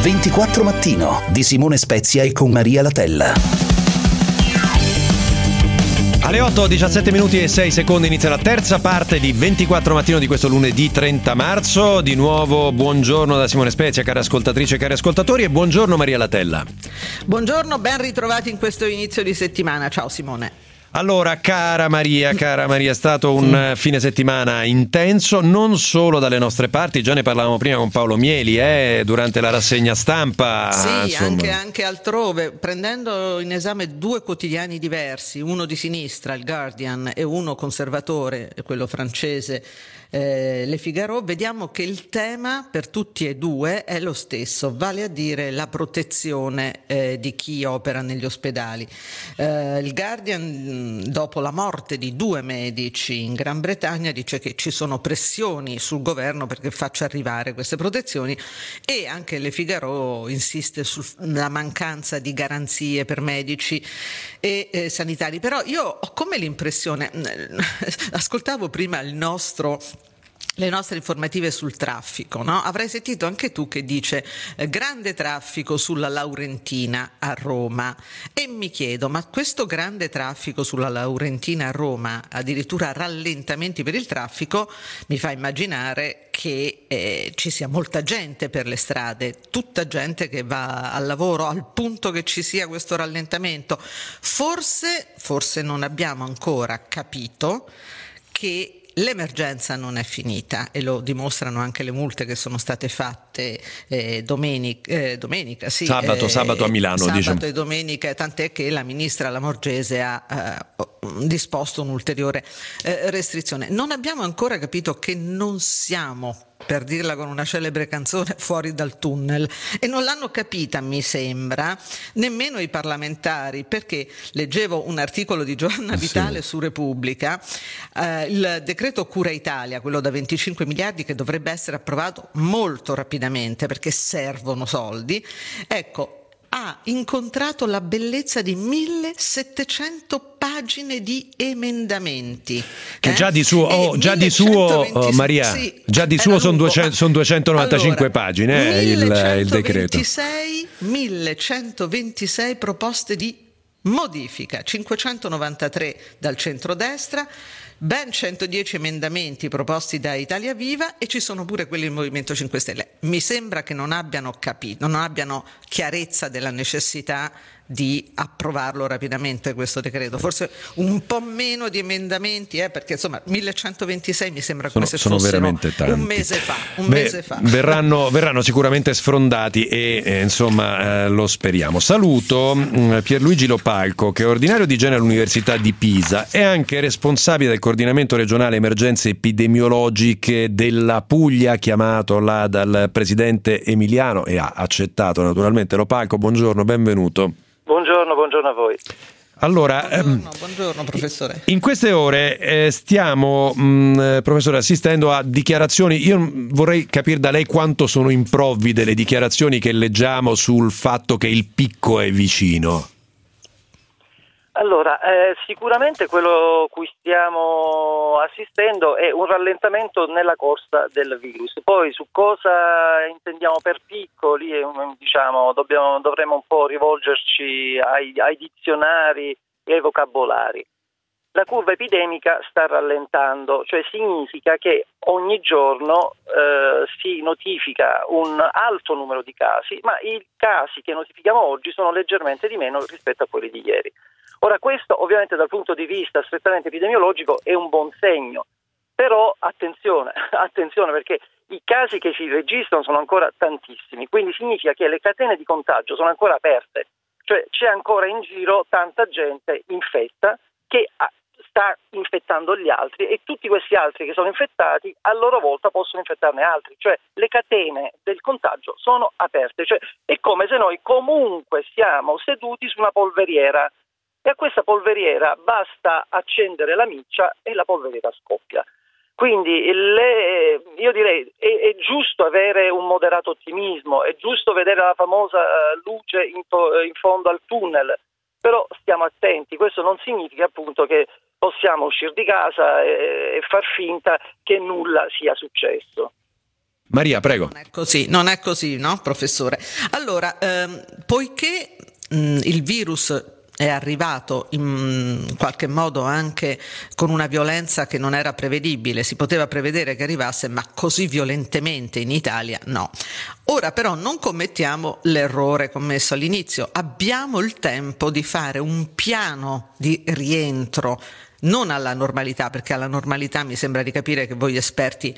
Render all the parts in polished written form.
24 Mattino di Simone Spezia e con Maria Latella. Alle 8:17 minuti e 6 secondi inizia la terza parte di 24 Mattino di questo lunedì 30 marzo. Di nuovo buongiorno da Simone Spezia, care ascoltatrici e cari ascoltatori, e buongiorno Maria Latella. Buongiorno, ben ritrovati in questo inizio di settimana. Ciao Simone. Allora, cara Maria, è stato un fine settimana intenso, non solo dalle nostre parti, già ne parlavamo prima con Paolo Mieli, durante la rassegna stampa. Sì, anche altrove, prendendo in esame due quotidiani diversi, uno di sinistra, il Guardian, e uno conservatore, quello francese, Le Figaro, vediamo che il tema per tutti e due è lo stesso, vale a dire la protezione di chi opera negli ospedali. Il Guardian, dopo la morte di 2 medici in Gran Bretagna, dice che ci sono pressioni sul governo perché faccia arrivare queste protezioni, e anche Le Figaro insiste sulla mancanza di garanzie per medici e sanitari. Però io ho come l'impressione, ascoltavo prima le nostre informative sul traffico, no? Avrai sentito anche tu che dice grande traffico sulla Laurentina a Roma, e mi chiedo, ma questo grande traffico sulla Laurentina a Roma, addirittura rallentamenti per il traffico, mi fa immaginare che ci sia molta gente per le strade, tutta gente che va al lavoro, al punto che ci sia questo rallentamento. Forse non abbiamo ancora capito che l'emergenza non è finita, e lo dimostrano anche le multe che sono state fatte domenica, sì, sabato a Milano, sabato diciamo. E domenica, tant'è che la ministra Lamorgese ha disposto un'ulteriore restrizione. Non abbiamo ancora capito che non siamo, per dirla con una celebre canzone, fuori dal tunnel, e non l'hanno capita, mi sembra, nemmeno i parlamentari, perché leggevo un articolo di Giovanna Vitale su Repubblica, il decreto Cura Italia, quello da 25 miliardi che dovrebbe essere approvato molto rapidamente perché servono soldi, ecco, ha incontrato la bellezza di 1700 pagine di emendamenti. Che già di suo, Maria, sì, già di suo sono 295 pagine il decreto. 1126 proposte di modifica, 593 dal centrodestra, ben 110 emendamenti proposti da Italia Viva, e ci sono pure quelli del Movimento 5 Stelle. Mi sembra che non abbiano capito, non abbiano chiarezza della necessità di approvarlo rapidamente questo decreto. Forse un po' meno di emendamenti, perché insomma 1126 mi sembra come se sono fossero veramente tanti. un mese fa. Verranno sicuramente sfrondati e lo speriamo. Saluto Pierluigi Lopalco, che è ordinario di igiene all'Università di Pisa, è anche responsabile del coordinamento regionale emergenze epidemiologiche della Puglia, chiamato là dal presidente Emiliano, e ha accettato naturalmente. Lopalco, buongiorno, benvenuto. Buongiorno a voi. Allora, buongiorno professore. In queste ore stiamo, professore, assistendo a dichiarazioni. Io vorrei capire da lei quanto sono improvvide le dichiarazioni che leggiamo sul fatto che il picco è vicino. Allora, sicuramente quello cui stiamo assistendo è un rallentamento nella corsa del virus. Poi su cosa intendiamo per piccoli, dovremo un po' rivolgerci ai dizionari e ai vocabolari. La curva epidemica sta rallentando, cioè significa che ogni giorno si notifica un alto numero di casi, ma i casi che notifichiamo oggi sono leggermente di meno rispetto a quelli di ieri. Ora, questo ovviamente dal punto di vista strettamente epidemiologico è un buon segno, però attenzione perché i casi che si registrano sono ancora tantissimi, quindi significa che le catene di contagio sono ancora aperte, cioè c'è ancora in giro tanta gente infetta che sta infettando gli altri, e tutti questi altri che sono infettati a loro volta possono infettarne altri, cioè le catene del contagio sono aperte, cioè è come se noi comunque siamo seduti su una polveriera, e a questa polveriera basta accendere la miccia e la polveriera scoppia. Quindi io direi è giusto avere un moderato ottimismo, è giusto vedere la famosa luce in fondo al tunnel, però stiamo attenti, questo non significa appunto che possiamo uscire di casa e far finta che nulla sia successo. Maria, prego. Non è così, no, professore? Allora, poiché il virus è arrivato in qualche modo anche con una violenza che non era prevedibile, si poteva prevedere che arrivasse, ma così violentemente in Italia no. Ora però non commettiamo l'errore commesso all'inizio, abbiamo il tempo di fare un piano di rientro, non alla normalità, perché alla normalità mi sembra di capire che voi esperti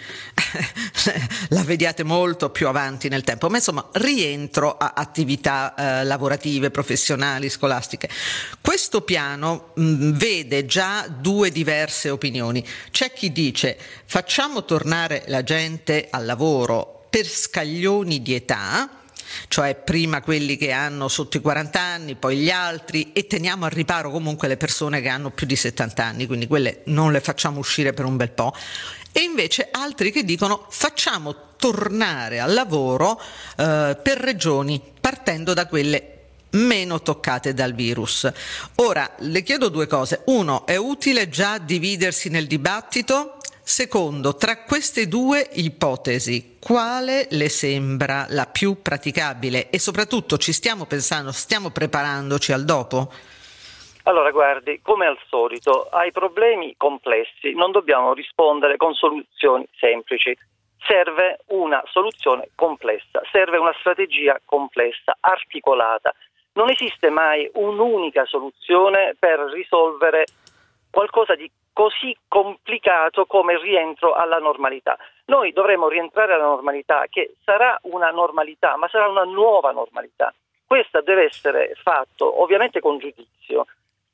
la vediate molto più avanti nel tempo, ma insomma rientro a attività lavorative, professionali, scolastiche. Questo piano vede già due diverse opinioni. C'è chi dice facciamo tornare la gente al lavoro per scaglioni di età, cioè prima quelli che hanno sotto i 40 anni, poi gli altri, e teniamo al riparo comunque le persone che hanno più di 70 anni, quindi quelle non le facciamo uscire per un bel po'. E invece altri che dicono facciamo tornare al lavoro per regioni, partendo da quelle meno toccate dal virus. Ora, le chiedo due cose. Uno, è utile già dividersi nel dibattito? Secondo, tra queste due ipotesi, quale le sembra la più praticabile? E soprattutto ci stiamo pensando, stiamo preparandoci al dopo? Allora, guardi, come al solito, ai problemi complessi non dobbiamo rispondere con soluzioni semplici. Serve una soluzione complessa, serve una strategia complessa, articolata. Non esiste mai un'unica soluzione per risolvere qualcosa di così complicato come il rientro alla normalità. Noi dovremo rientrare alla normalità, che sarà una normalità, ma sarà una nuova normalità. Questa deve essere fatto ovviamente con giudizio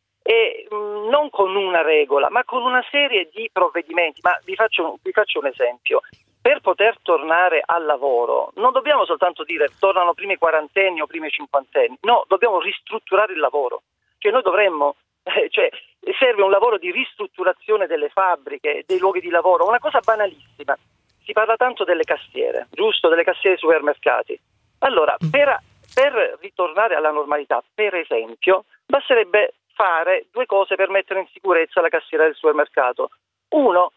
e non con una regola, ma con una serie di provvedimenti. Ma vi faccio un esempio. Per poter tornare al lavoro non dobbiamo soltanto dire tornano prima i quarantenni o prima i cinquantenni, no, dobbiamo ristrutturare il lavoro. Cioè noi dovremmo serve un lavoro di ristrutturazione delle fabbriche, dei luoghi di lavoro, una cosa banalissima. Si parla tanto delle cassiere, giusto? Delle cassiere dei supermercati. Allora, per ritornare alla normalità, per esempio, basterebbe fare due cose per mettere in sicurezza la cassiera del supermercato. Uno,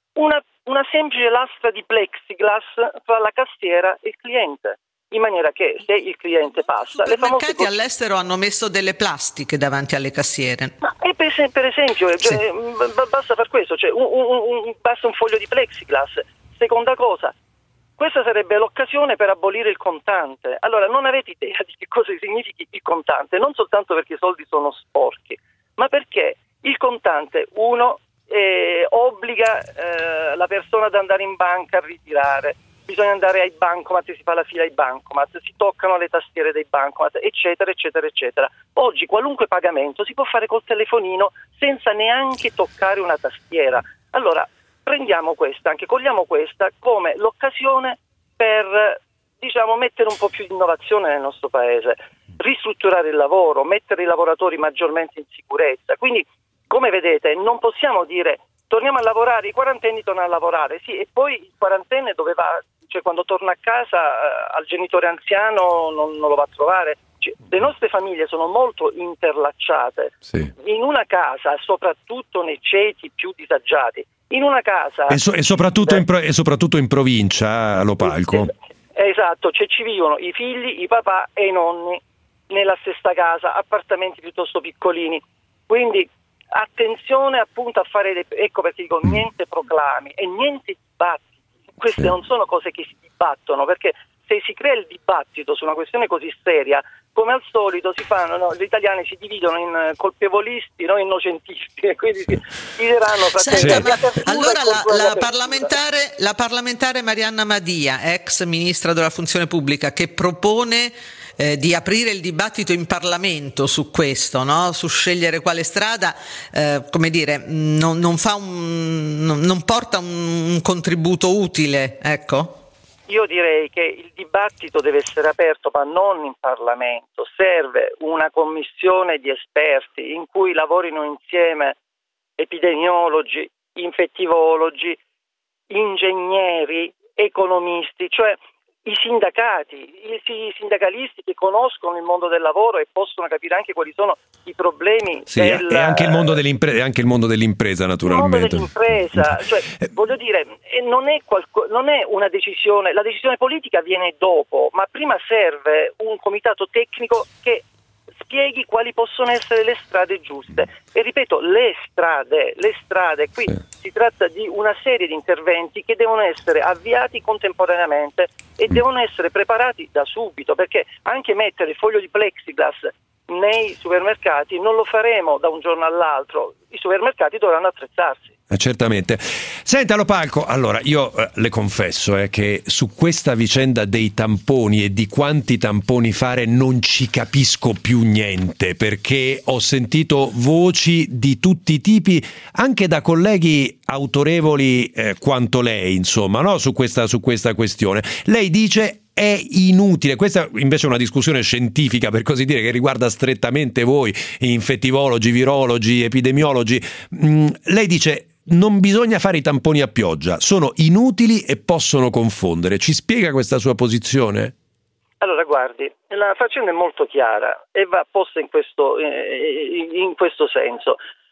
una semplice lastra di plexiglass tra la cassiera e il cliente, in maniera che se il cliente passa... I supermercati all'estero hanno messo delle plastiche davanti alle cassiere. Ma per esempio, sì. Basta far questo, basta un foglio di plexiglass. Seconda cosa, questa sarebbe l'occasione per abolire il contante. Allora, non avete idea di che cosa significhi il contante, non soltanto perché i soldi sono sporchi, ma perché il contante, obbliga la persona ad andare in banca a ritirare, bisogna andare ai bancomat, si fa la fila ai bancomat, si toccano le tastiere dei bancomat, eccetera, eccetera, eccetera. Oggi qualunque pagamento si può fare col telefonino senza neanche toccare una tastiera. Allora, cogliamo questa come l'occasione per, mettere un po' più di innovazione nel nostro paese, ristrutturare il lavoro, mettere i lavoratori maggiormente in sicurezza. Quindi, come vedete, non possiamo dire torniamo a lavorare, i quarantenni tornano a lavorare, sì, e poi il quarantenne dove va? Cioè quando torna a casa al genitore anziano non lo va a trovare. Le nostre famiglie sono molto interlacciate. Sì. In una casa, soprattutto nei ceti più disagiati, in una casa e soprattutto in provincia, Lo Palco. Esatto, ci vivono i figli, i papà e i nonni nella stessa casa, appartamenti piuttosto piccolini. Quindi attenzione appunto a fare ecco perché dico niente proclami e niente dibattiti. Queste non sono cose che si dibattono, perché se si crea il dibattito su una questione così seria, come al solito gli italiani si dividono in colpevolisti, non innocentisti, e quindi si diranno allora la parlamentare Marianna Madia, ex ministra della funzione pubblica, che propone di aprire il dibattito in Parlamento su questo, no? Su scegliere quale strada, non porta un contributo utile, ecco. Io direi che il dibattito deve essere aperto, ma non in Parlamento. Serve una commissione di esperti in cui lavorino insieme epidemiologi, infettivologi, ingegneri, economisti, cioè i sindacalisti che conoscono il mondo del lavoro e possono capire anche quali sono i problemi. Sì, e anche il mondo dell'impresa, naturalmente. Il mondo dell'impresa, cioè, voglio dire, non è una decisione, la decisione politica viene dopo, ma prima serve un comitato tecnico che spieghi quali possono essere le strade giuste. E ripeto, le strade, qui si tratta di una serie di interventi che devono essere avviati contemporaneamente e devono essere preparati da subito, perché anche mettere il foglio di plexiglass nei supermercati non lo faremo da un giorno all'altro, i supermercati dovranno attrezzarsi. Certamente. Senta Lo Palco, allora io le confesso che su questa vicenda dei tamponi e di quanti tamponi fare non ci capisco più niente, perché ho sentito voci di tutti i tipi, anche da colleghi autorevoli quanto lei, insomma, no? Su questa questione. Lei dice è inutile. Questa invece è una discussione scientifica, per così dire, che riguarda strettamente voi, infettivologi, virologi, epidemiologi. Lei dice non bisogna fare i tamponi a pioggia, sono inutili e possono confondere. Ci spiega questa sua posizione? Allora, guardi, la faccenda è molto chiara e va posta in questo senso.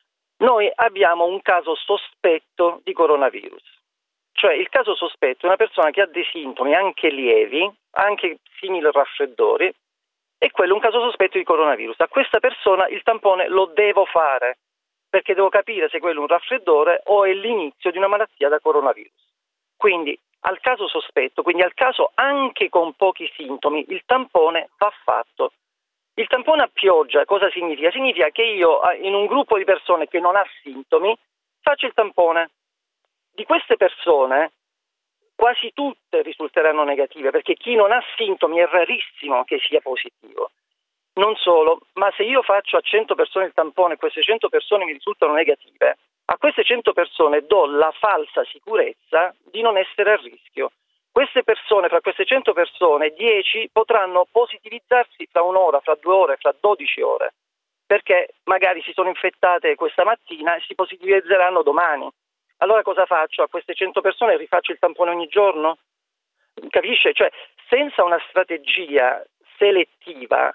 Noi abbiamo un caso sospetto di coronavirus. Cioè il caso sospetto è una persona che ha dei sintomi anche lievi, anche simili al raffreddori, e quello è un caso sospetto di coronavirus. A questa persona il tampone lo devo fare, perché devo capire se quello è un raffreddore o è l'inizio di una malattia da coronavirus. Quindi al caso sospetto, quindi al caso anche con pochi sintomi, il tampone va fatto. Il tampone a pioggia cosa significa? Significa che io in un gruppo di persone che non ha sintomi faccio il tampone. Di queste persone quasi tutte risulteranno negative, perché chi non ha sintomi è rarissimo che sia positivo. Non solo, ma se io faccio a 100 persone il tampone e queste 100 persone mi risultano negative, a queste 100 persone do la falsa sicurezza di non essere a rischio. Queste persone, fra queste 100 persone, 10 potranno positivizzarsi fra un'ora, fra 2 ore, fra 12 ore, perché magari si sono infettate questa mattina e si positivizzeranno domani. Allora cosa faccio? A queste 100 persone rifaccio il tampone ogni giorno? Capisce? Cioè, senza una strategia selettiva,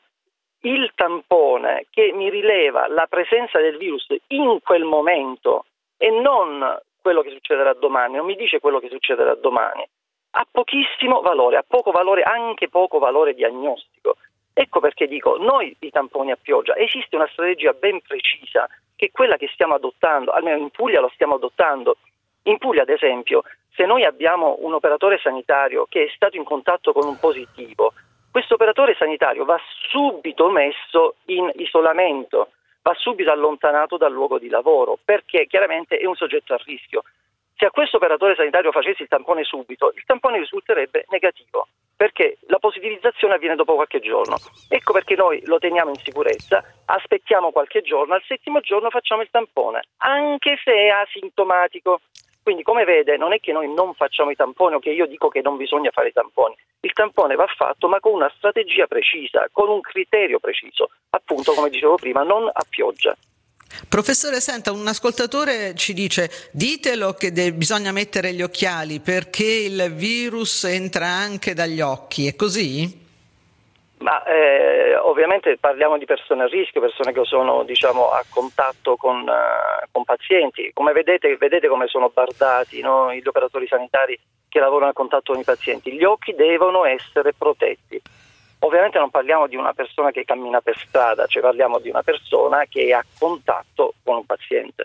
il tampone che mi rileva la presenza del virus in quel momento e non quello che succederà domani, non mi dice quello che succederà domani, ha pochissimo valore, ha poco valore, anche poco valore diagnostico. Ecco perché dico, noi i tamponi a pioggia, esiste una strategia ben precisa che è quella che stiamo adottando, almeno in Puglia lo stiamo adottando. In Puglia, ad esempio, se noi abbiamo un operatore sanitario che è stato in contatto con un positivo, questo operatore sanitario va subito messo in isolamento, va subito allontanato dal luogo di lavoro, perché chiaramente è un soggetto a rischio. Se a questo operatore sanitario facessi il tampone subito, il tampone risulterebbe negativo, perché la positivizzazione avviene dopo qualche giorno. Ecco perché noi lo teniamo in sicurezza, aspettiamo qualche giorno, al 7° giorno facciamo il tampone, anche se è asintomatico. Quindi, come vede, non è che noi non facciamo i tamponi o che io dico che non bisogna fare i tamponi. Il tampone va fatto, ma con una strategia precisa, con un criterio preciso, appunto, come dicevo prima, non a pioggia. Professore, senta, un ascoltatore ci dice: ditelo che bisogna mettere gli occhiali perché il virus entra anche dagli occhi, è così? Ma ovviamente parliamo di persone a rischio, persone che sono, diciamo, a contatto con pazienti. Come vedete come sono bardati, no? Gli operatori sanitari che lavorano a contatto con i pazienti. Gli occhi devono essere protetti. Ovviamente non parliamo di una persona che cammina per strada, cioè parliamo di una persona che è a contatto con un paziente.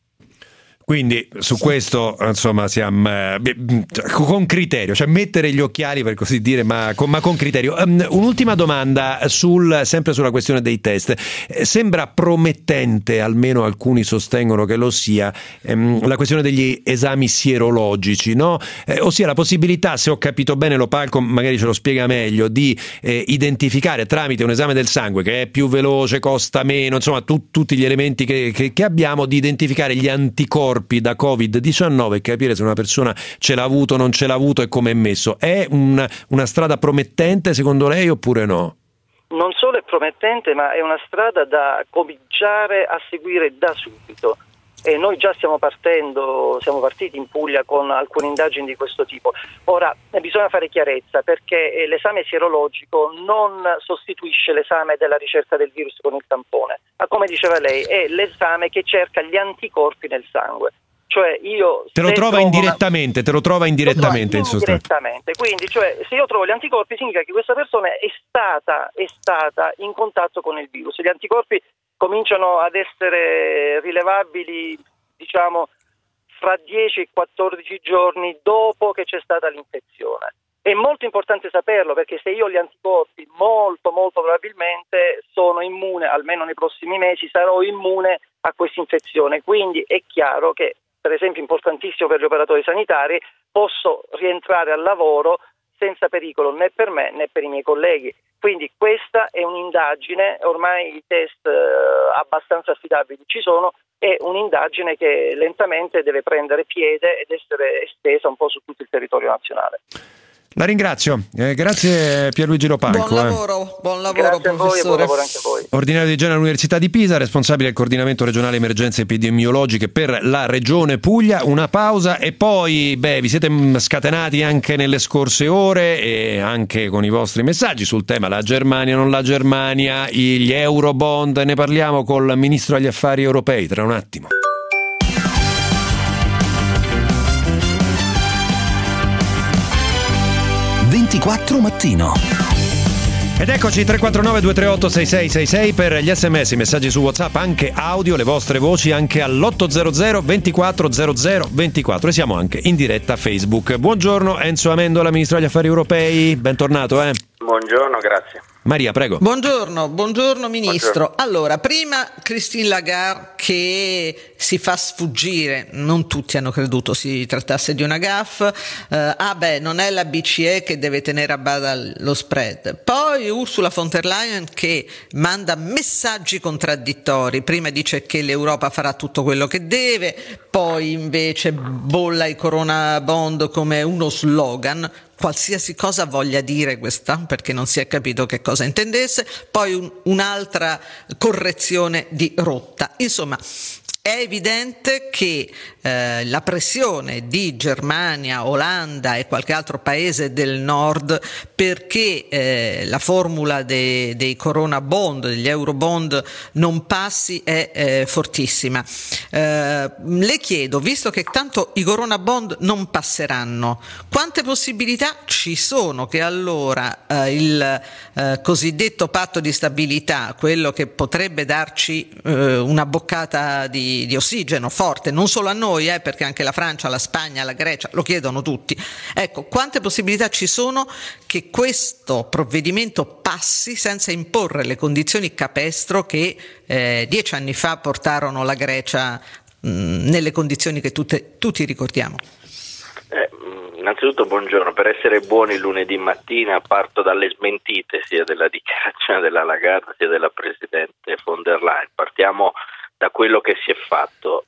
Quindi su questo, insomma, siamo con criterio, cioè mettere gli occhiali, per così dire, ma con criterio. Un'ultima domanda sempre sulla questione dei test. Sembra promettente, almeno alcuni sostengono che lo sia, la questione degli esami sierologici, no? Ossia la possibilità, se ho capito bene, Lo Palco magari ce lo spiega meglio, di identificare tramite un esame del sangue che è più veloce, costa meno, insomma tutti gli elementi che abbiamo, di identificare gli anticorpi da Covid-19 e capire se una persona ce l'ha avuto, non ce l'ha avuto e come è messo. È una strada promettente secondo lei oppure no? Non solo è promettente, ma è una strada da cominciare a seguire da subito. e noi già siamo partiti in Puglia con alcune indagini di questo tipo. Ora bisogna fare chiarezza, perché l'esame sierologico non sostituisce l'esame della ricerca del virus con il tampone, ma come diceva lei è l'esame che cerca gli anticorpi nel sangue. Cioè te lo trova indirettamente in sostanza. Indirettamente, quindi se io trovo gli anticorpi significa che questa persona è stata in contatto con il virus. Gli anticorpi cominciano ad essere rilevabili, diciamo, fra 10 e 14 giorni dopo che c'è stata l'infezione. È molto importante saperlo, perché se io ho gli anticorpi molto probabilmente sono immune, almeno nei prossimi mesi sarò immune a questa infezione. Quindi è chiaro che, per esempio, importantissimo per gli operatori sanitari, posso rientrare al lavoro senza pericolo né per me né per i miei colleghi. Quindi questa è un'indagine, ormai i test abbastanza affidabili ci sono, è un'indagine che lentamente deve prendere piede ed essere estesa un po' su tutto il territorio nazionale. La ringrazio, grazie Pierluigi Lopalco. Buon lavoro grazie a voi e buon lavoro anche a voi. Ordinario di igiene all'Università di Pisa, responsabile del coordinamento regionale emergenze epidemiologiche per la regione Puglia. Una pausa e poi vi siete scatenati anche nelle scorse ore e anche con i vostri messaggi sul tema la Germania, non la Germania, gli Eurobond. Ne parliamo col Ministro agli Affari Europei tra un attimo. Mattino. Ed eccoci 349-238-6666 per gli sms, i messaggi su WhatsApp, anche audio, le vostre voci anche all'800 24 00 24 e siamo anche in diretta Facebook. Buongiorno Enzo Amendola, Ministro degli Affari Europei, bentornato. Buongiorno, grazie. Maria, prego. Buongiorno Ministro. Buongiorno. Allora, prima Christine Lagarde che si fa sfuggire, non tutti hanno creduto si trattasse di una gaffe, non è la BCE che deve tenere a bada lo spread. Poi Ursula von der Leyen che manda messaggi contraddittori, prima dice che l'Europa farà tutto quello che deve, poi invece bolla i Corona Bond come uno slogan, qualsiasi cosa voglia dire questa, perché non si è capito che cosa intendesse, poi un'altra correzione di rotta. Insomma, è evidente che la pressione di Germania, Olanda e qualche altro paese del nord perché la formula dei Corona Bond, degli Euro Bond non passi è fortissima. Le chiedo, visto che tanto i Corona Bond non passeranno, quante possibilità ci sono che allora il cosiddetto patto di stabilità, quello che potrebbe darci una boccata di ossigeno forte, non solo a noi, perché anche la Francia, la Spagna, la Grecia lo chiedono tutti. Ecco, quante possibilità ci sono che questo provvedimento passi senza imporre le condizioni capestro che 10 anni fa portarono la Grecia nelle condizioni che tutti ricordiamo? Innanzitutto buongiorno, per essere buoni lunedì mattina parto dalle smentite sia della dichiarazione della Lagarde sia della Presidente von der Leyen. Partiamo da quello che si è fatto.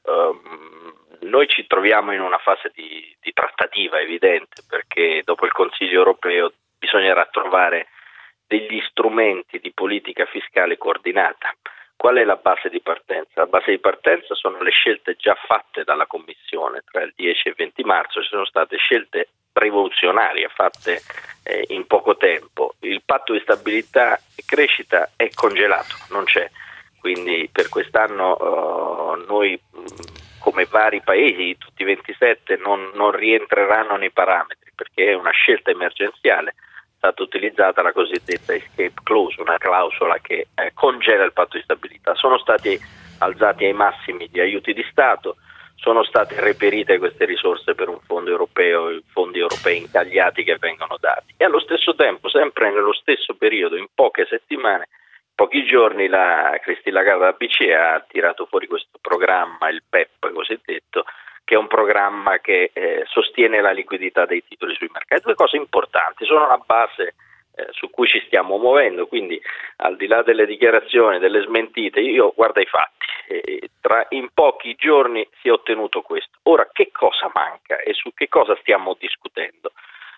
Noi ci troviamo in una fase di trattativa evidente, perché dopo il Consiglio europeo bisognerà trovare degli strumenti di politica fiscale coordinata. Qual è la base di partenza? La base di partenza sono le scelte già fatte dalla Commissione tra il 10 e il 20 marzo, ci sono state scelte rivoluzionarie fatte in poco tempo. Il patto di stabilità e crescita è congelato, non c'è, quindi per quest'anno noi come vari paesi, tutti i 27, non rientreranno nei parametri perché è una scelta emergenziale. È stata utilizzata la cosiddetta escape clause, una clausola che congela il patto di stabilità. Sono stati alzati ai massimi gli aiuti di Stato, sono state reperite queste risorse per un fondo europeo, i fondi europei intagliati che vengono dati e allo stesso tempo, sempre nello stesso periodo, in poche settimane, pochi giorni, la Christine Lagarde della BCE ha tirato fuori questo programma, il PEP cosiddetto, che è un programma che sostiene la liquidità dei titoli sui mercati. Due cose importanti, sono la base su cui ci stiamo muovendo, quindi al di là delle dichiarazioni, delle smentite, io guardo i fatti, in pochi giorni si è ottenuto questo. Ora, che cosa manca e su che cosa stiamo discutendo?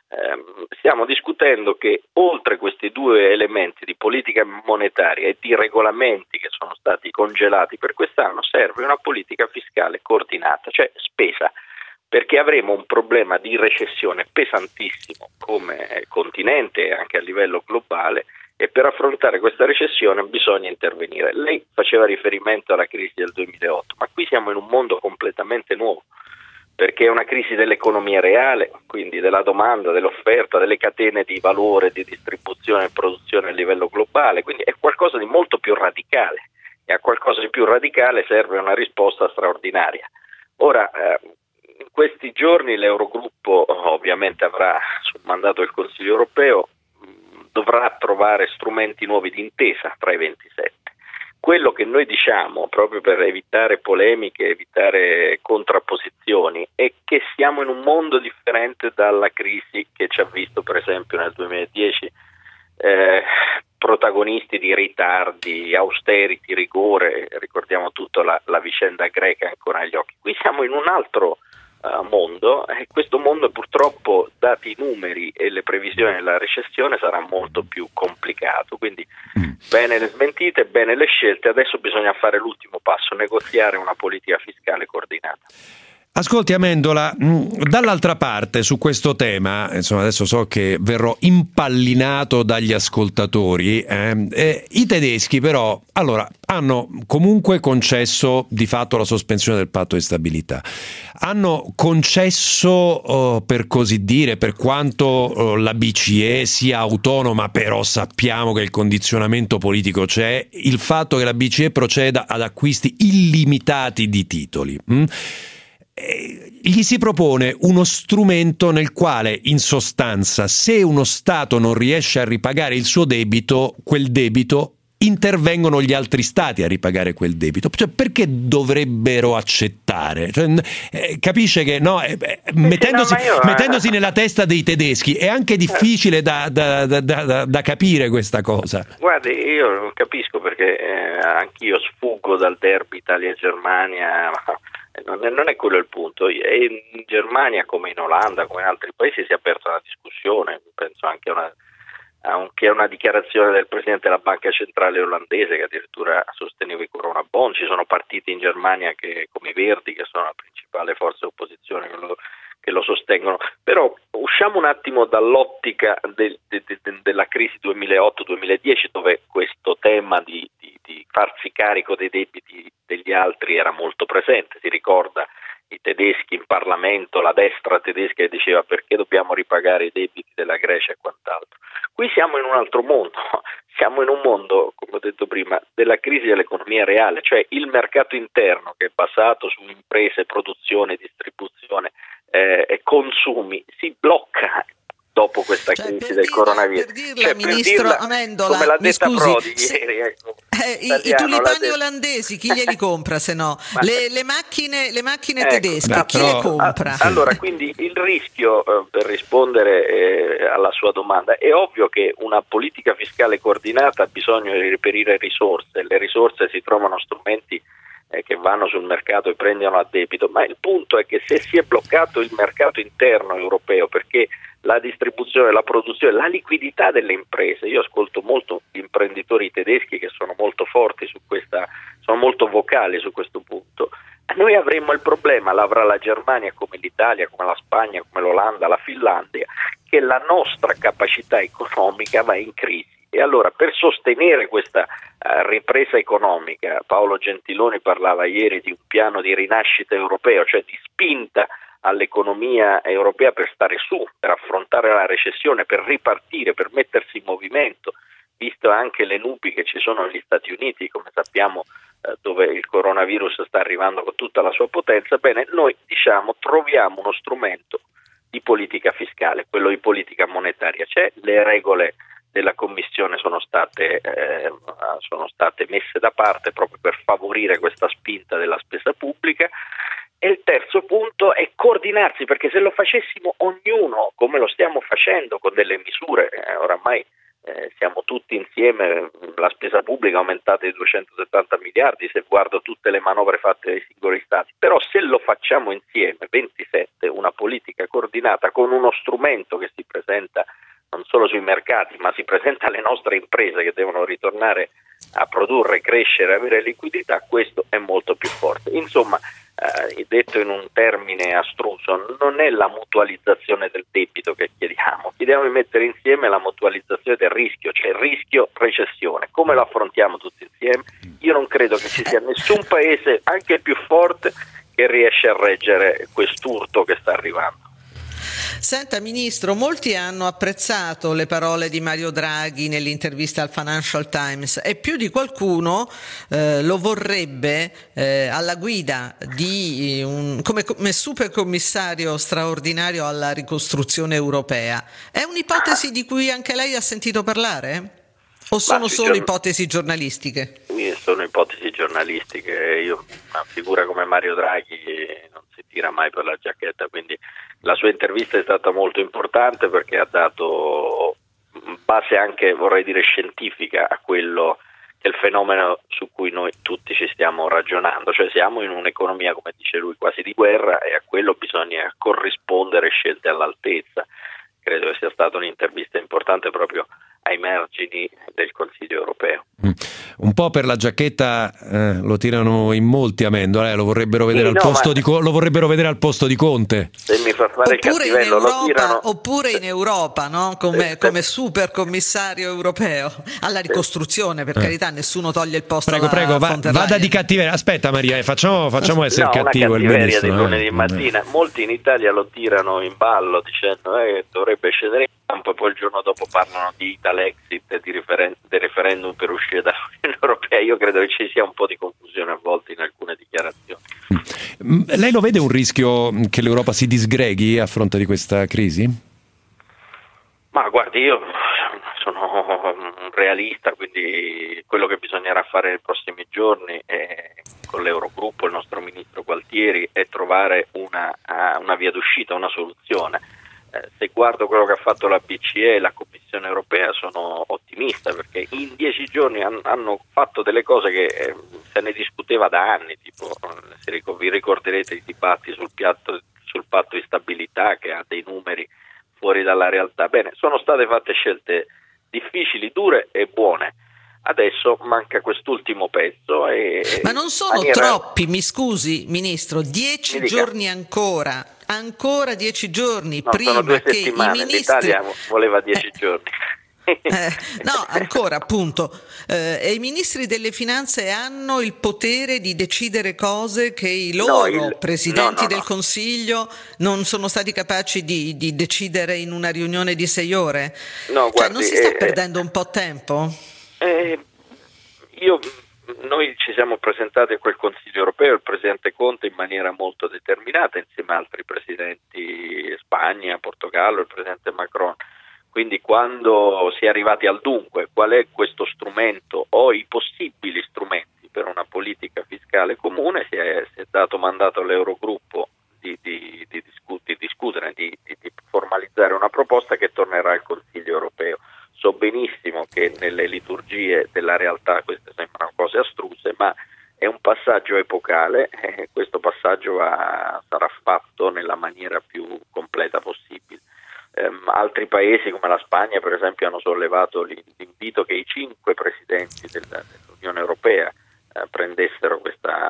Stiamo discutendo che oltre questi due elementi di politica monetaria e di regolamenti che sono stati congelati per quest'anno serve una politica fiscale coordinata, cioè spesa, perché avremo un problema di recessione pesantissimo come continente e anche a livello globale, e per affrontare questa recessione bisogna intervenire. Lei faceva riferimento alla crisi del 2008, ma qui siamo in un mondo completamente nuovo, perché è una crisi dell'economia reale, quindi della domanda, dell'offerta, delle catene di valore, di distribuzione e produzione a livello globale, quindi è qualcosa di molto più radicale, e a qualcosa di più radicale serve una risposta straordinaria. Ora, in questi giorni l'Eurogruppo ovviamente avrà, sul mandato del Consiglio europeo, dovrà trovare strumenti nuovi di intesa tra i 27. Quello che noi diciamo, proprio per evitare polemiche, evitare contrapposizioni, è che siamo in un mondo differente dalla crisi che ci ha visto per esempio nel 2010 protagonisti di ritardi, austerity, rigore, ricordiamo tutto la vicenda greca ancora agli occhi. Qui siamo in un altro mondo, e questo mondo purtroppo, dati i numeri e le previsioni della recessione, sarà molto più complicato, quindi bene le smentite, bene le scelte, adesso bisogna fare l'ultimo passo, negoziare una politica fiscale coordinata. Ascolti Amendola, dall'altra parte su questo tema, insomma adesso so che verrò impallinato dagli ascoltatori, i tedeschi però allora hanno comunque concesso di fatto la sospensione del patto di stabilità, hanno concesso per così dire, per quanto la BCE sia autonoma, però sappiamo che il condizionamento politico c'è, il fatto che la BCE proceda ad acquisti illimitati di titoli. Gli si propone uno strumento nel quale, in sostanza, se uno Stato non riesce a ripagare il suo debito, quel debito, intervengono gli altri Stati a ripagare quel debito. Cioè, perché dovrebbero accettare? Cioè, capisce che mettendosi nella testa dei tedeschi è anche difficile da capire questa cosa. Guardi, io non capisco perché anch'io sfuggo dal derby Italia-Germania. Non è quello il punto. In Germania, come in Olanda, come in altri paesi, si è aperta una discussione, penso anche a una dichiarazione del presidente della banca centrale olandese che addirittura sosteneva i Corona Bond. Ci sono partiti in Germania come i Verdi, che sono la principale forza di opposizione, che lo sostengono. Però usciamo un attimo dall'ottica della crisi 2008-2010, dove questo tema di farsi carico dei debiti degli altri era molto presente. Si ricorda i tedeschi in Parlamento, la destra tedesca che diceva perché dobbiamo ripagare i debiti della Grecia e quant'altro. Qui siamo in un altro mondo, siamo in un mondo, come ho detto prima, della crisi dell'economia reale, cioè il mercato interno che è basato su imprese, produzione, distribuzione e consumi si blocca dopo questa crisi del coronavirus. Per dirla, Ministro Amendola, come l'ha detta scusi, Prodi ieri, ecco, i tulipani olandesi chi glieli compra se no? Le macchine tedesche chi le compra? Allora, quindi il rischio, per rispondere alla sua domanda, è ovvio che una politica fiscale coordinata ha bisogno di reperire risorse, le risorse si trovano strumenti che vanno sul mercato e prendono a debito, ma il punto è che se si è bloccato il mercato interno europeo perché la distribuzione, la produzione, la liquidità delle imprese, io ascolto molto gli imprenditori tedeschi che sono molto forti su questa, sono molto vocali su questo punto, noi avremmo il problema, l'avrà la Germania come l'Italia, come la Spagna, come l'Olanda, la Finlandia, che la nostra capacità economica va in crisi. E allora per sostenere questa ripresa economica, Paolo Gentiloni parlava ieri di un piano di rinascita europeo, cioè di spinta all'economia europea per stare su, per affrontare la recessione, per ripartire, per mettersi in movimento, visto anche le nubi che ci sono negli Stati Uniti, come sappiamo, dove il coronavirus sta arrivando con tutta la sua potenza. Bene, noi diciamo troviamo uno strumento di politica fiscale, quello di politica monetaria. C'è, le regole della Commissione sono state messe da parte proprio per favorire questa spinta della spesa pubblica. E il terzo punto è coordinarsi, perché se lo facessimo ognuno come lo stiamo facendo con delle misure oramai siamo tutti insieme, la spesa pubblica è aumentata di 270 miliardi se guardo tutte le manovre fatte dai singoli stati, però se lo facciamo insieme, 27, una politica coordinata con uno strumento che si presenta non solo sui mercati, ma si presenta alle nostre imprese che devono ritornare a produrre, crescere, avere liquidità, questo è molto più forte. Insomma, detto in un termine astruso, non è la mutualizzazione del debito che chiediamo di mettere insieme la mutualizzazione del rischio, cioè il rischio recessione. Come lo affrontiamo tutti insieme? Io non credo che ci sia nessun paese, anche il più forte, che riesce a reggere quest'urto che sta arrivando. Senta Ministro, molti hanno apprezzato le parole di Mario Draghi nell'intervista al Financial Times e più di qualcuno lo vorrebbe alla guida di come supercommissario straordinario alla ricostruzione europea. È un'ipotesi di cui anche lei ha sentito parlare? O sono solo ipotesi giornalistiche? Sono ipotesi giornalistiche. Una figura come Mario Draghi non si tira mai per la giacchetta, quindi la sua intervista è stata molto importante perché ha dato base anche, vorrei dire, scientifica a quello che è il fenomeno su cui noi tutti ci stiamo ragionando, cioè siamo in un'economia, come dice lui, quasi di guerra e a quello bisogna corrispondere scelte all'altezza. Credo che sia stata un'intervista importante proprio ai margini del Consiglio europeo. Un po' per la giacchetta lo tirano in molti a Mendola, lo vorrebbero vedere lo vorrebbero vedere al posto di Conte. Se mi fa fare il cattivello, lo tirano. Oppure in Europa, no? Come super commissario europeo alla ricostruzione, per carità, nessuno toglie il posto. Prego, vada di cattiveria. Aspetta Maria, facciamo essere cattivo il ministro. Di lunedì mattina. Molti in Italia lo tirano in ballo dicendo che dovrebbe scendere in campo e poi il giorno dopo parlano di Italexit e di referendum per uscire dall'Unione Europea. Io credo che ci sia un po' di confusione a volte in alcune dichiarazioni. Lei lo vede un rischio che l'Europa si disgreghi a fronte di questa crisi? Ma guardi, io sono un realista, quindi quello che bisognerà fare nei prossimi giorni con l'Eurogruppo, il nostro ministro Gualtieri, è trovare una via d'uscita, una soluzione. Se guardo quello che ha fatto la BCE e la Commissione europea sono ottimista perché in 10 giorni hanno fatto delle cose che se ne discuteva da anni, tipo vi ricorderete i dibattiti sul patto di stabilità che ha dei numeri fuori dalla realtà. Bene, sono state fatte scelte difficili, dure e buone. Adesso manca quest'ultimo pezzo. Ma non sono troppi, mi scusi Ministro, 10 giorni ancora 10 giorni prima sono 2 che settimane, i ministri... l'Italia voleva 10 giorni. No, ancora appunto e i ministri delle finanze hanno il potere di decidere cose che i loro presidenti del Consiglio non sono stati capaci di decidere in una riunione di 6 ore? Guardi, non si sta perdendo un po' tempo? Noi ci siamo presentati a quel Consiglio europeo, il Presidente Conte in maniera molto determinata insieme a altri presidenti, Spagna, Portogallo, il Presidente Macron. Quindi quando si è arrivati al dunque, qual è questo strumento o i possibili strumenti per una politica fiscale comune, si è dato mandato all'Eurogruppo di discutere, di formalizzare una proposta che tornerà al Consiglio europeo. So benissimo che nelle liturgie della realtà queste sembrano cose astruse, ma è un passaggio epocale e questo passaggio sarà fatto nella maniera più completa possibile. Altri paesi come la Spagna, per esempio, hanno sollevato l'invito che i 5 presidenti dell'Unione Europea prendessero questa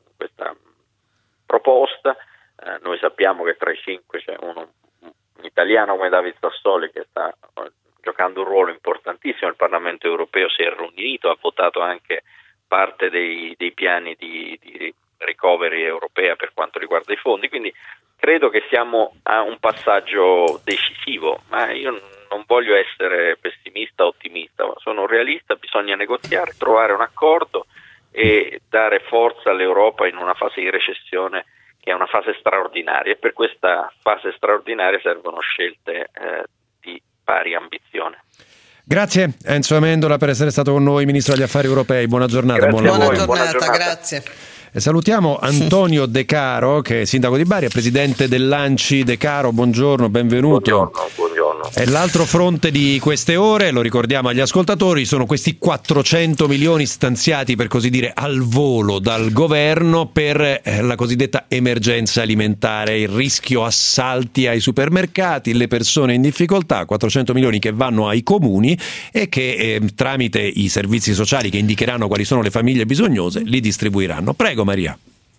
proposta. Noi sappiamo che tra i 5 c'è un italiano come David Sassoli che sta giocando un ruolo importantissimo. Il Parlamento europeo si è riunito, ha votato anche parte dei piani di recovery europea per quanto riguarda i fondi, quindi credo che siamo a un passaggio decisivo, ma io non voglio essere pessimista o ottimista, ma sono realista, bisogna negoziare, trovare un accordo e dare forza all'Europa in una fase di recessione che è una fase straordinaria e per questa fase straordinaria servono scelte di pari ambizione. Grazie Enzo Amendola per essere stato con noi, Ministro degli Affari Europei. Buona giornata. Buona giornata, grazie. E salutiamo Antonio De Caro, che è sindaco di Bari, è presidente dell'ANCI. De Caro, buongiorno, benvenuto. Buongiorno. giorno. E l'altro fronte di queste ore, lo ricordiamo agli ascoltatori, sono questi 400 milioni stanziati, per così dire, al volo dal governo per la cosiddetta emergenza alimentare, il rischio assalti ai supermercati, le persone in difficoltà. 400 milioni che vanno ai comuni e che tramite i servizi sociali che indicheranno quali sono le famiglie bisognose li distribuiranno. Prego Maria.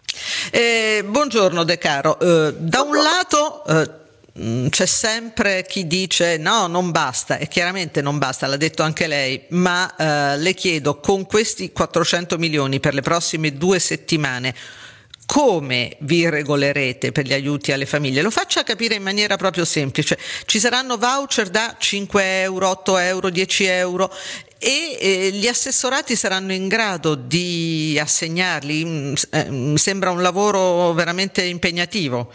Buongiorno De Caro. Da un lato c'è sempre chi dice no, non basta, e chiaramente non basta, l'ha detto anche lei, ma le chiedo, con questi 400 milioni per le prossime 2 settimane, come vi regolerete per gli aiuti alle famiglie? Lo faccia capire in maniera proprio semplice. Ci saranno voucher da 5 euro, 8 euro, 10 euro e gli assessorati saranno in grado di assegnarli? Sembra un lavoro veramente impegnativo.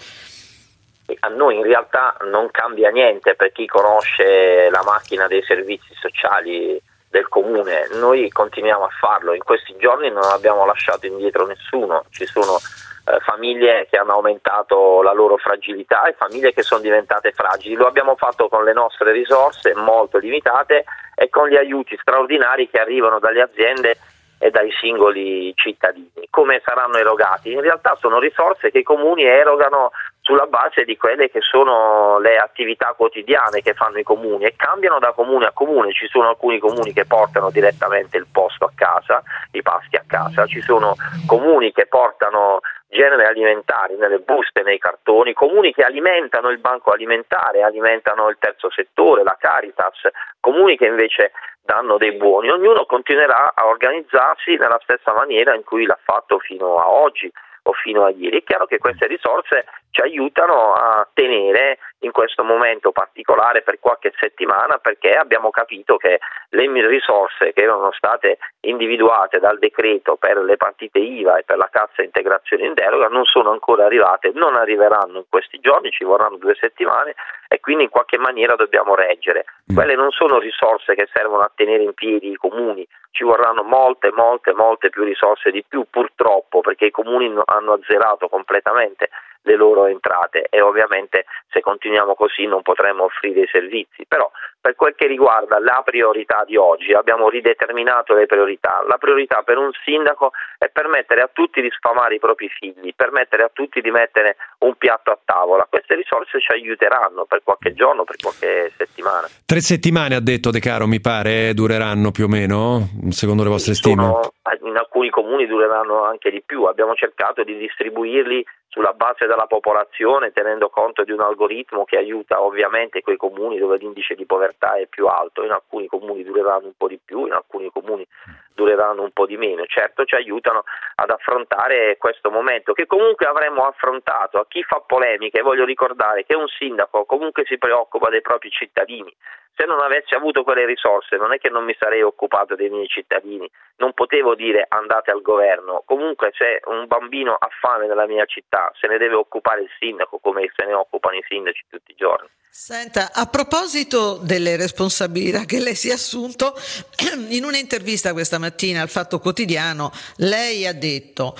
A noi in realtà non cambia niente per chi conosce la macchina dei servizi sociali del comune. Noi continuiamo a farlo. In questi giorni non abbiamo lasciato indietro nessuno. Ci sono famiglie che hanno aumentato la loro fragilità e famiglie che sono diventate fragili. Lo abbiamo fatto con le nostre risorse molto limitate e con gli aiuti straordinari che arrivano dalle aziende e dai singoli cittadini. Come saranno erogati? In realtà sono risorse che i comuni erogano sulla base di quelle che sono le attività quotidiane che fanno i comuni e cambiano da comune a comune. Ci sono alcuni comuni che portano direttamente il posto a casa, i pasti a casa, ci sono comuni che portano generi alimentari nelle buste, nei cartoni, comuni che alimentano il banco alimentare, alimentano il terzo settore, la Caritas, comuni che invece danno dei buoni. Ognuno continuerà a organizzarsi nella stessa maniera in cui l'ha fatto fino a oggi o fino a ieri. È chiaro che queste risorse ci aiutano a tenere in questo momento particolare per qualche settimana, perché abbiamo capito che le risorse che erano state individuate dal decreto per le partite IVA e per la cassa integrazione in deroga non sono ancora arrivate, non arriveranno in questi giorni, ci vorranno 2 settimane e quindi in qualche maniera dobbiamo reggere. Quelle non sono risorse che servono a tenere in piedi i comuni, ci vorranno molte più risorse di più, purtroppo, perché i comuni hanno azzerato completamente le loro entrate e ovviamente se continuiamo così non potremo offrire i servizi. Però per quel che riguarda la priorità di oggi abbiamo rideterminato le priorità. La priorità per un sindaco è permettere a tutti di sfamare i propri figli, permettere a tutti di mettere un piatto a tavola. Queste risorse ci aiuteranno per qualche giorno, per qualche settimana. 3 settimane, ha detto De Caro, mi pare, dureranno più o meno, secondo le vostre stime? In alcuni comuni dureranno anche di più. Abbiamo cercato di distribuirli sulla base della popolazione, tenendo conto di un algoritmo che aiuta ovviamente quei comuni dove l'indice di povertà è più alto. In alcuni comuni dureranno un po' di più, in alcuni comuni dureranno un po' di meno. Certo, ci aiutano ad affrontare questo momento che comunque avremmo affrontato. A chi fa polemiche voglio ricordare che un sindaco comunque si preoccupa dei propri cittadini. Se non avessi avuto quelle risorse non è che non mi sarei occupato dei miei cittadini, non potevo dire andate al governo. Comunque se un bambino ha fame nella mia città se ne deve occupare il sindaco come se ne occupano i sindaci tutti i giorni. Senta, a proposito delle responsabilità che lei si è assunto, in un'intervista questa mattina al Fatto Quotidiano lei ha detto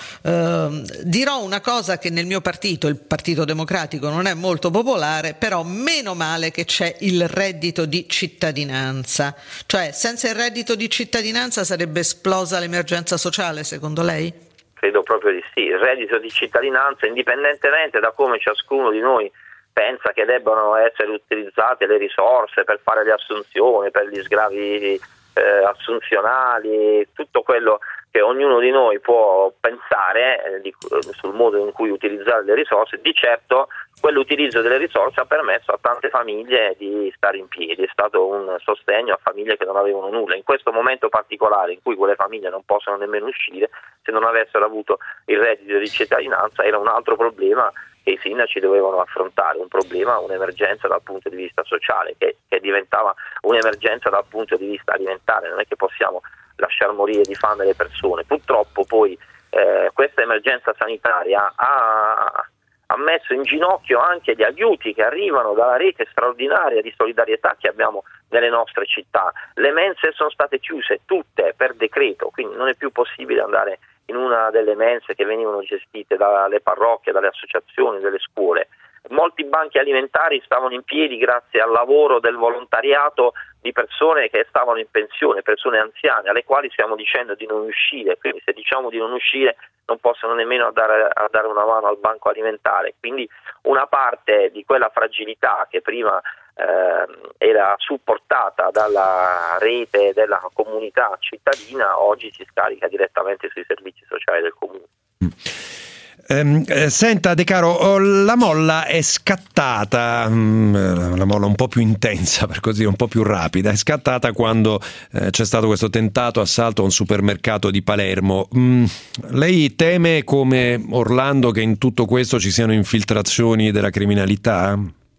dirò una cosa che nel mio partito, il Partito Democratico, non è molto popolare, però meno male che c'è il reddito di cittadinanza. Cioè, senza il reddito di cittadinanza sarebbe esplosa l'emergenza sociale, secondo lei? Credo proprio di sì. Il reddito di cittadinanza, indipendentemente da come ciascuno di noi pensa che debbano essere utilizzate le risorse per fare le assunzioni, per gli sgravi assunzionali, tutto quello che ognuno di noi può pensare sul modo in cui utilizzare le risorse, di certo quell'utilizzo delle risorse ha permesso a tante famiglie di stare in piedi, è stato un sostegno a famiglie che non avevano nulla. In questo momento particolare in cui quelle famiglie non possono nemmeno uscire, se non avessero avuto il reddito di cittadinanza era un altro problema che i sindaci dovevano affrontare, un problema, un'emergenza dal punto di vista sociale che diventava un'emergenza dal punto di vista alimentare. Non è che possiamo lasciar morire di fame le persone. Purtroppo poi questa emergenza sanitaria ha messo in ginocchio anche gli aiuti che arrivano dalla rete straordinaria di solidarietà che abbiamo nelle nostre città. Le mense sono state chiuse tutte per decreto, quindi non è più possibile andare in una delle mense che venivano gestite dalle parrocchie, dalle associazioni, dalle scuole. molti banchi alimentari stavano in piedi grazie al lavoro del volontariato di persone che stavano in pensione, persone anziane, alle quali stiamo dicendo di non uscire, quindi se diciamo di non uscire non possono nemmeno dare una mano al banco alimentare, quindi una parte di quella fragilità che prima era supportata dalla rete della comunità cittadina oggi si scarica direttamente sui servizi sociali del comune. Senta De Caro, la molla è scattata, la molla un po' più intensa, per così dire, un po' più rapida, è scattata quando c'è stato questo tentato assalto a un supermercato di Palermo. Lei teme, come Orlando, che in tutto questo ci siano infiltrazioni della criminalità?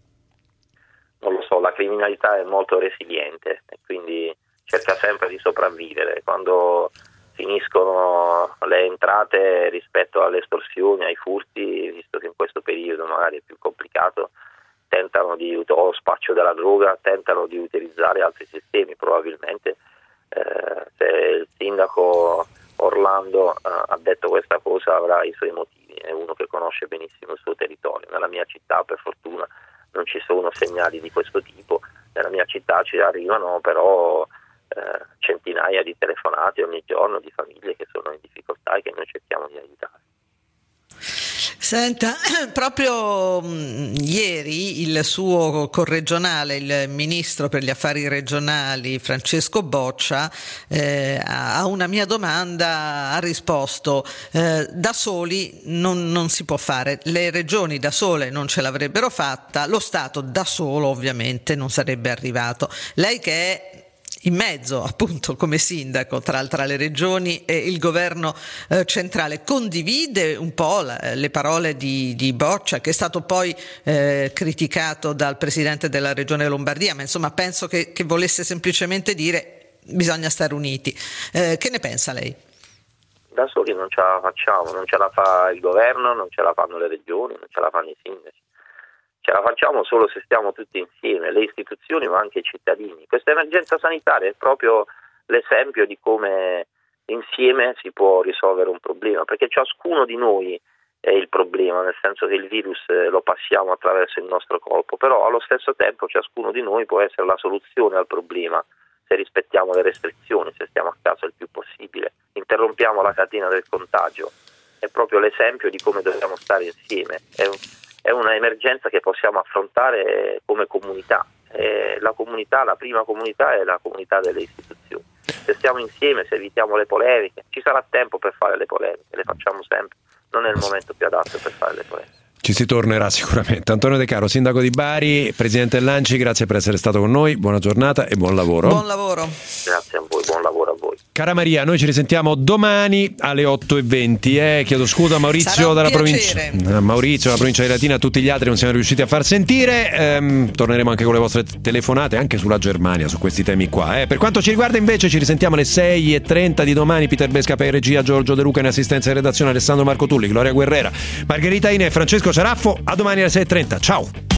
Non lo so, la criminalità è molto resiliente e quindi cerca sempre di sopravvivere. Quando finiscono le entrate rispetto alle estorsioni, ai furti, visto che in questo periodo magari è più complicato, tentano o spaccio della droga, tentano di utilizzare altri sistemi. Probabilmente se il sindaco Orlando ha detto questa cosa avrà i suoi motivi, è uno che conosce benissimo il suo territorio. Nella mia città per fortuna non ci sono segnali di questo tipo, nella mia città ci arrivano però centinaia di telefonate ogni giorno di famiglie che sono in difficoltà e che noi cerchiamo di aiutare. Senta, proprio ieri il suo corregionale, il ministro per gli affari regionali Francesco Boccia, a una mia domanda ha risposto: da soli non si può fare, le regioni da sole non ce l'avrebbero fatta, lo Stato da solo ovviamente non sarebbe arrivato. Lei che è in mezzo appunto come sindaco tra le regioni e il governo centrale, condivide un po' le parole di Boccia, che è stato poi criticato dal presidente della regione Lombardia, ma insomma penso che volesse semplicemente dire bisogna stare uniti. Che ne pensa lei? Da soli non ce la facciamo, non ce la fa il governo, non ce la fanno le regioni, non ce la fanno i sindaci. Ce la facciamo solo se stiamo tutti insieme, le istituzioni ma anche i cittadini. Questa emergenza sanitaria è proprio l'esempio di come insieme si può risolvere un problema, perché ciascuno di noi è il problema, nel senso che il virus lo passiamo attraverso il nostro corpo, però allo stesso tempo ciascuno di noi può essere la soluzione al problema se rispettiamo le restrizioni, se stiamo a casa il più possibile, interrompiamo la catena del contagio. È proprio l'esempio di come dobbiamo stare insieme. È una emergenza che possiamo affrontare come comunità. La prima comunità è la comunità delle istituzioni. Se stiamo insieme, se evitiamo le polemiche, ci sarà tempo per fare le polemiche, le facciamo sempre, non è il momento più adatto per fare le polemiche. Ci si tornerà sicuramente. Antonio De Caro, sindaco di Bari, presidente dell'ANCI, grazie per essere stato con noi, buona giornata e buon lavoro. Buon lavoro. Grazie a voi, buon lavoro a voi. Cara Maria, noi ci risentiamo domani alle 8:20. Chiedo scusa a Maurizio dalla provincia di Latina, a tutti gli altri non siamo riusciti a far sentire. Torneremo anche con le vostre telefonate, anche sulla Germania, su questi temi qua. Per quanto ci riguarda invece ci risentiamo alle 6:30 di domani. Peter Besca per regia, Giorgio De Luca in assistenza e redazione, Alessandro Marco Tulli, Gloria Guerrera, Margherita Ine e Francesco Ciaraffo. A domani alle 6:30. Ciao.